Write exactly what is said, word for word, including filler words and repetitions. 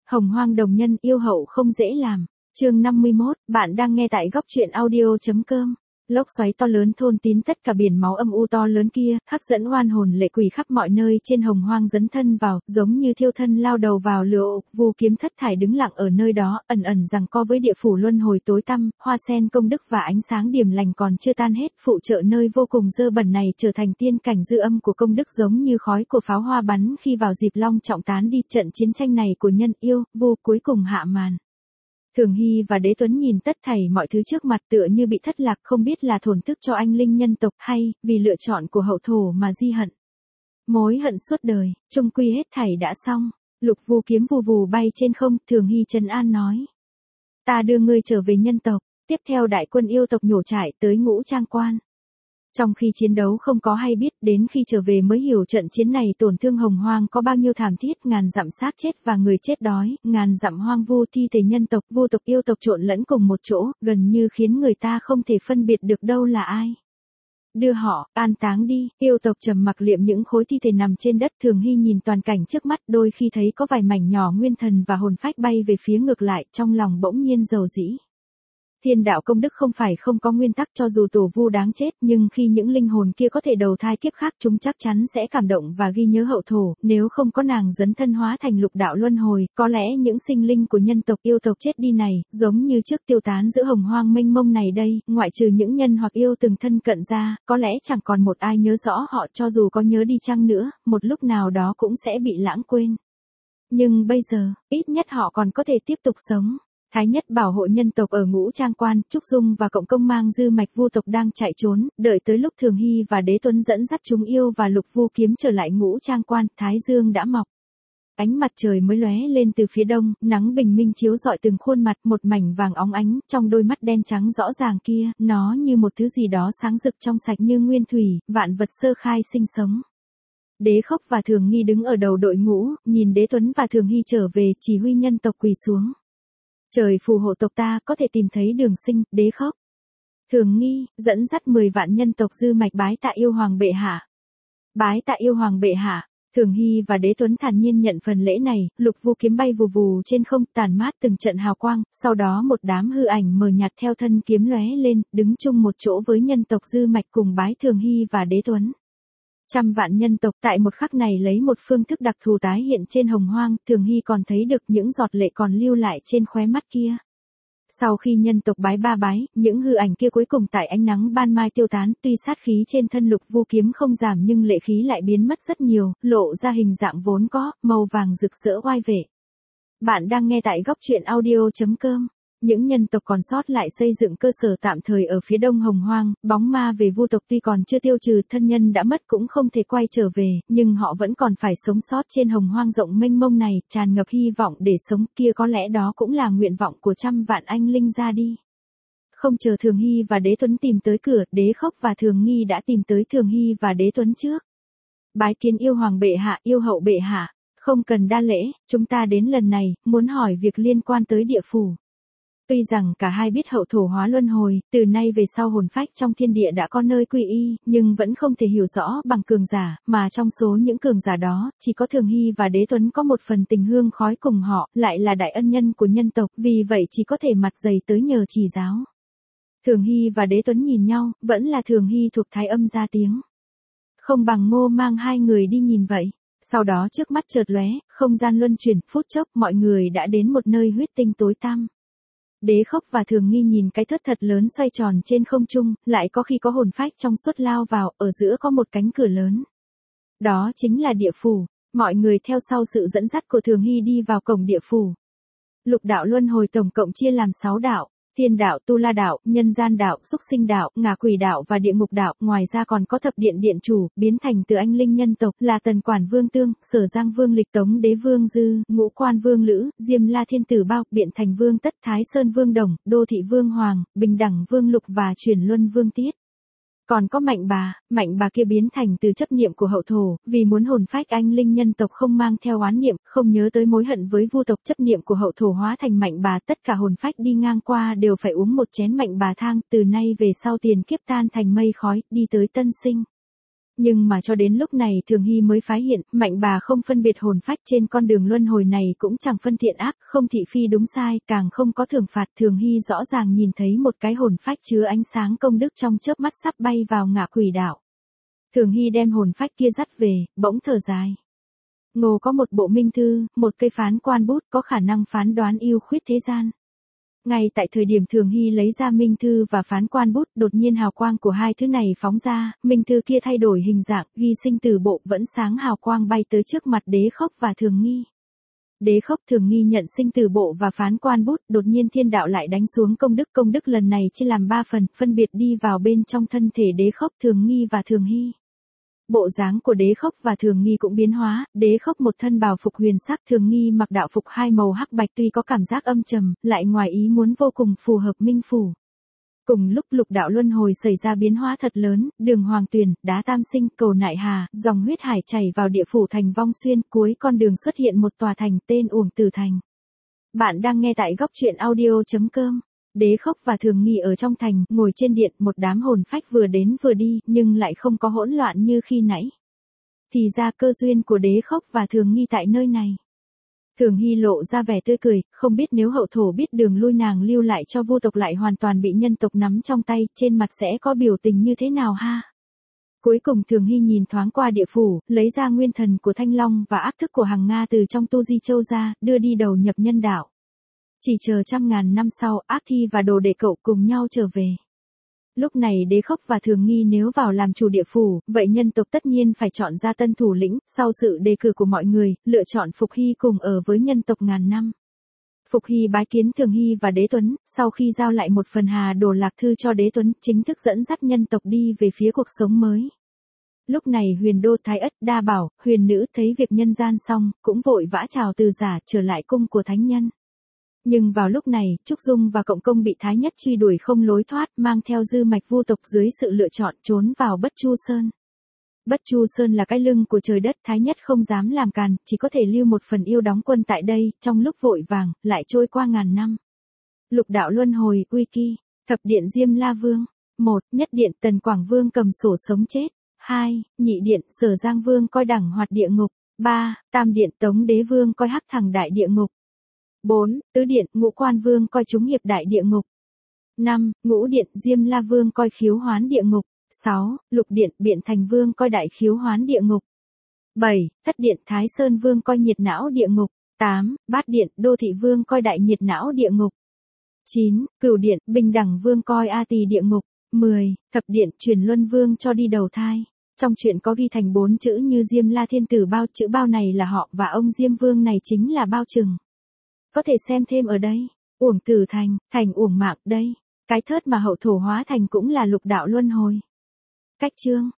Hồng Hoang đồng nhân yêu hậu không dễ làm. Chương năm mươi mốt, bạn đang nghe tại góc truyện audio.com. Lốc xoáy to lớn thôn tín tất cả biển máu âm u to lớn kia, hấp dẫn oan hồn lệ quỷ khắp mọi nơi trên Hồng Hoang dấn thân vào, giống như thiêu thân lao đầu vào lửa. Vu Kiếm thất thải đứng lặng ở nơi đó, ẩn ẩn giằng co với địa phủ luân hồi tối tăm, hoa sen công đức và ánh sáng điểm lành còn chưa tan hết, phụ trợ nơi vô cùng dơ bẩn này trở thành tiên cảnh dư âm của công đức, giống như khói của pháo hoa bắn khi vào dịp long trọng tán đi. Trận chiến tranh này của nhân yêu, vu cuối cùng hạ màn. Thường Hy và Đế Tuấn nhìn tất thảy mọi thứ trước mặt tựa như bị thất lạc, không biết là thổn thức cho anh linh nhân tộc hay vì lựa chọn của hậu thổ mà di hận. Mối hận suốt đời, chung quy hết thảy đã xong. Lục Vu Kiếm vù vù bay trên không, Thường Hy trấn an nói: Ta đưa ngươi trở về nhân tộc. Tiếp theo đại quân yêu tộc nhổ trại tới Ngũ Trang Quan. Trong khi chiến đấu không có hay biết, đến khi trở về mới hiểu trận chiến này tổn thương Hồng Hoang có bao nhiêu thảm thiết, ngàn dặm xác chết và người chết đói, ngàn dặm hoang vu thi thể nhân tộc, vu tộc yêu tộc trộn lẫn cùng một chỗ, gần như khiến người ta không thể phân biệt được đâu là ai. Đưa họ, an táng đi. Yêu tộc trầm mặc liệm những khối thi thể nằm trên đất. Thường Hy nhìn toàn cảnh trước mắt, đôi khi thấy có vài mảnh nhỏ nguyên thần và hồn phách bay về phía ngược lại, trong lòng bỗng nhiên dầu dĩ. Thiên đạo công đức không phải không có nguyên tắc, cho dù tổ vu đáng chết, nhưng khi những linh hồn kia có thể đầu thai kiếp khác, chúng chắc chắn sẽ cảm động và ghi nhớ hậu thổ. Nếu không có nàng dấn thân hóa thành lục đạo luân hồi, có lẽ những sinh linh của nhân tộc yêu tộc chết đi này, giống như trước tiêu tán giữa Hồng Hoang mênh mông này đây, ngoại trừ những nhân hoặc yêu từng thân cận ra, có lẽ chẳng còn một ai nhớ rõ họ, cho dù có nhớ đi chăng nữa, một lúc nào đó cũng sẽ bị lãng quên. Nhưng bây giờ, ít nhất họ còn có thể tiếp tục sống. Thái nhất bảo hộ nhân tộc ở Ngũ Trang Quan, Trúc Dung và Cộng Công mang dư mạch vu tộc đang chạy trốn, đợi tới lúc Thường Hy và Đế Tuấn dẫn dắt chúng yêu và Lục Vu Kiếm trở lại Ngũ Trang Quan, Thái Dương đã mọc. Ánh mặt trời mới lóe lên từ phía đông, nắng bình minh chiếu rọi từng khuôn mặt, một mảnh vàng óng ánh, trong đôi mắt đen trắng rõ ràng kia, nó như một thứ gì đó sáng rực trong sạch như nguyên thủy, vạn vật sơ khai sinh sống. Đế Khốc và Thường Nghi đứng ở đầu đội ngũ, nhìn Đế Tuấn và Thường Hy trở về, chỉ huy nhân tộc quỳ xuống. Trời phù hộ tộc ta, có thể tìm thấy đường sinh. Đế Khốc, Thường Nghi, dẫn dắt mười vạn nhân tộc dư mạch bái tạ yêu hoàng bệ hạ. Bái tạ yêu hoàng bệ hạ. Thường Hy và Đế Tuấn thản nhiên nhận phần lễ này. Lục Vu Kiếm bay vù vù trên không, tàn mát từng trận hào quang, sau đó một đám hư ảnh mờ nhạt theo thân kiếm lóe lên, đứng chung một chỗ với nhân tộc dư mạch cùng bái Thường Hy và Đế Tuấn. Trăm vạn nhân tộc tại một khắc này lấy một phương thức đặc thù tái hiện trên Hồng Hoang. Thường Hy còn thấy được những giọt lệ còn lưu lại trên khóe mắt kia. Sau khi nhân tộc bái ba bái, những hư ảnh kia cuối cùng tại ánh nắng ban mai tiêu tán, tuy sát khí trên thân Lục Vu Kiếm không giảm nhưng lệ khí lại biến mất rất nhiều, lộ ra hình dạng vốn có, màu vàng rực rỡ oai vệ. Bạn đang nghe tại góc truyện audio.com. Những nhân tộc còn sót lại xây dựng cơ sở tạm thời ở phía đông Hồng Hoang, bóng ma về vu tộc tuy còn chưa tiêu trừ, thân nhân đã mất cũng không thể quay trở về, nhưng họ vẫn còn phải sống sót trên Hồng Hoang rộng mênh mông này, tràn ngập hy vọng để sống, kia có lẽ đó cũng là nguyện vọng của trăm vạn anh linh ra đi. Không chờ Thường Hy và Đế Tuấn tìm tới cửa, Đế Khốc và Thường Nghi đã tìm tới Thường Hy và Đế Tuấn trước. Bái kiến yêu hoàng bệ hạ, yêu hậu bệ hạ, không cần đa lễ, chúng ta đến lần này, muốn hỏi việc liên quan tới địa phủ. Tuy rằng cả hai biết hậu thổ hóa luân hồi, từ nay về sau hồn phách trong thiên địa đã có nơi quy y, nhưng vẫn không thể hiểu rõ bằng cường giả, mà trong số những cường giả đó, chỉ có Thường Hy và Đế Tuấn có một phần tình hương khói cùng họ, lại là đại ân nhân của nhân tộc, vì vậy chỉ có thể mặt dày tới nhờ chỉ giáo. Thường Hy và Đế Tuấn nhìn nhau, vẫn là Thường Hy thuộc Thái Âm ra tiếng. Không bằng Ngô mang hai người đi nhìn vậy. Sau đó trước mắt chợt lóe, không gian luân chuyển, phút chốc mọi người đã đến một nơi huyết tinh tối tăm. Đế Khốc và Thường Nghi nhìn cái thớt thật lớn xoay tròn trên không trung, lại có khi có hồn phách trong suốt lao vào, ở giữa có một cánh cửa lớn. Đó chính là địa phủ. Mọi người theo sau sự dẫn dắt của Thường Hy đi vào cổng địa phủ. Lục đạo luân hồi tổng cộng chia làm sáu đạo. Thiên đạo, Tu La đạo, Nhân Gian đạo, Súc Sinh đạo, Ngạ Quỷ đạo và Địa Ngục đạo, ngoài ra còn có Thập Điện Điện chủ, biến thành từ anh linh nhân tộc, là Tần Quản Vương Tương, Sở Giang Vương Lịch, Tống Đế Vương Dư, Ngũ Quan Vương Lữ, Diêm La Thiên Tử Bao, Biện Thành Vương Tất, Thái Sơn Vương Đồng, Đô Thị Vương Hoàng, Bình Đẳng Vương Lục và Chuyển Luân Vương Tiết. Còn có Mạnh Bà, Mạnh Bà kia biến thành từ chấp niệm của hậu thổ, vì muốn hồn phách anh linh nhân tộc không mang theo oán niệm, không nhớ tới mối hận với vu tộc, chấp niệm của hậu thổ hóa thành Mạnh Bà, tất cả hồn phách đi ngang qua đều phải uống một chén Mạnh Bà thang, từ nay về sau tiền kiếp tan thành mây khói, đi tới tân sinh. Nhưng mà cho đến lúc này Thường Hy mới phái hiện, Mạnh bà không phân biệt hồn phách trên con đường luân hồi này cũng chẳng phân thiện ác, không thị phi đúng sai, càng không có thưởng phạt. Thường Hy rõ ràng nhìn thấy một cái hồn phách chứa ánh sáng công đức trong chớp mắt sắp bay vào ngạ quỷ đạo. Thường Hy đem hồn phách kia dắt về, bỗng thở dài. Ngô có một bộ minh thư, một cây phán quan bút có khả năng phán đoán ưu khuyết thế gian. Ngay tại thời điểm Thường Hy lấy ra minh thư và phán quan bút, đột nhiên hào quang của hai thứ này phóng ra, minh thư kia thay đổi hình dạng, ghi sinh từ bộ vẫn sáng hào quang bay tới trước mặt Đế Khốc và Thường Nghi. Đế Khốc Thường Nghi nhận sinh từ bộ và phán quan bút, đột nhiên thiên đạo lại đánh xuống công đức. Công đức lần này chia làm ba phần, phân biệt đi vào bên trong thân thể Đế Khốc, Thường Nghi và Thường Hy. Bộ dáng của Đế Khốc và Thường Nghi cũng biến hóa, Đế Khốc một thân bào phục huyền sắc, Thường Nghi mặc đạo phục hai màu hắc bạch, tuy có cảm giác âm trầm, lại ngoài ý muốn vô cùng phù hợp minh phủ. Cùng lúc lục đạo luân hồi xảy ra biến hóa thật lớn, đường Hoàng Tuyền, đá Tam Sinh, cầu Nại Hà, dòng huyết hải chảy vào địa phủ thành Vong Xuyên, cuối con đường xuất hiện một tòa thành tên Uổng Tử Thành. Bạn đang nghe tại góc truyện audio chấm com. Đế Khốc và Thường Nghi ở trong thành, ngồi trên điện, một đám hồn phách vừa đến vừa đi, nhưng lại không có hỗn loạn như khi nãy. Thì ra cơ duyên của Đế Khốc và Thường Nghi tại nơi này. Thường Hy lộ ra vẻ tươi cười, không biết nếu hậu thổ biết đường lui nàng lưu lại cho vu tộc lại hoàn toàn bị nhân tộc nắm trong tay, trên mặt sẽ có biểu tình như thế nào ha? Cuối cùng Thường Hy nhìn thoáng qua địa phủ, lấy ra nguyên thần của Thanh Long và ác thức của Hằng Nga từ trong Tu Di Châu ra, đưa đi đầu nhập nhân đạo. Chỉ chờ trăm ngàn năm sau, Ác Thi và đồ đệ cậu cùng nhau trở về. Lúc này Đế Khốc và Thường Nghi nếu vào làm chủ địa phủ, vậy nhân tộc tất nhiên phải chọn ra tân thủ lĩnh. Sau sự đề cử của mọi người, lựa chọn Phục Hy cùng ở với nhân tộc ngàn năm. Phục Hy bái kiến Thường Hy và Đế Tuấn, sau khi giao lại một phần Hà Đồ Lạc Thư cho Đế Tuấn, chính thức dẫn dắt nhân tộc đi về phía cuộc sống mới. Lúc này Huyền Đô Thái Ất, Đa Bảo, Huyền Nữ thấy việc nhân gian xong, cũng vội vã chào từ giả trở lại cung của thánh nhân. Nhưng vào lúc này, Trúc Dung và Cộng Công bị Thái Nhất truy đuổi không lối thoát, mang theo dư mạch vu tộc dưới sự lựa chọn trốn vào Bất Chu Sơn. Bất Chu Sơn là cái lưng của trời đất, Thái Nhất không dám làm càn, chỉ có thể lưu một phần yêu đóng quân tại đây, trong lúc vội vàng, lại trôi qua ngàn năm. Lục đạo luân hồi, uy kỳ, thập điện Diêm La Vương. một. Nhất điện Tần Quảng Vương cầm sổ sống chết. hai. Nhị điện Sở Giang Vương coi đẳng hoạt địa ngục. ba. Tam điện Tống Đế Vương coi hắc thẳng đại địa ngục. bốn. Tứ điện Ngũ Quan Vương coi trúng hiệp đại địa ngục. năm. Ngũ điện Diêm La Vương coi khiếu hoán địa ngục. sáu. Lục điện Biện Thành Vương coi đại khiếu hoán địa ngục. bảy. Thất điện Thái Sơn Vương coi nhiệt não địa ngục. tám. Bát điện Đô Thị Vương coi đại nhiệt não địa ngục. chín. Cửu điện Bình Đẳng Vương coi a tỳ địa ngục. mười. Thập điện Truyền Luân Vương cho đi đầu thai. Trong truyện có ghi thành bốn chữ như Diêm La Thiên Tử Bao, chữ Bao này là họ và ông Diêm Vương này chính là Bao Trừng. Có thể xem thêm ở đây. Uổng Tử Thành, thành uổng mạng đây. Cái thớt mà hậu thổ hóa thành cũng là lục đạo luân hồi. Cách chương